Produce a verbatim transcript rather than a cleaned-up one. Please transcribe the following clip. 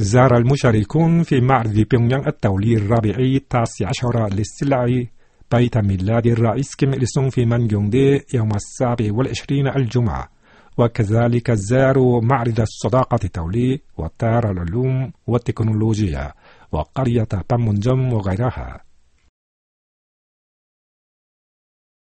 زار المشاركون في معرض بيونغ يانغ الدولي الرابع التاسع عشر للسلع بيت ميلاد الرئيس كيم إل سونغ في مانجونغ دي يوم السابع والعشرين الجمعة، وكذلك زاروا معرض الصداقة الدولي ودار العلوم والتكنولوجيا وقرية بانمونجوم وغيرها.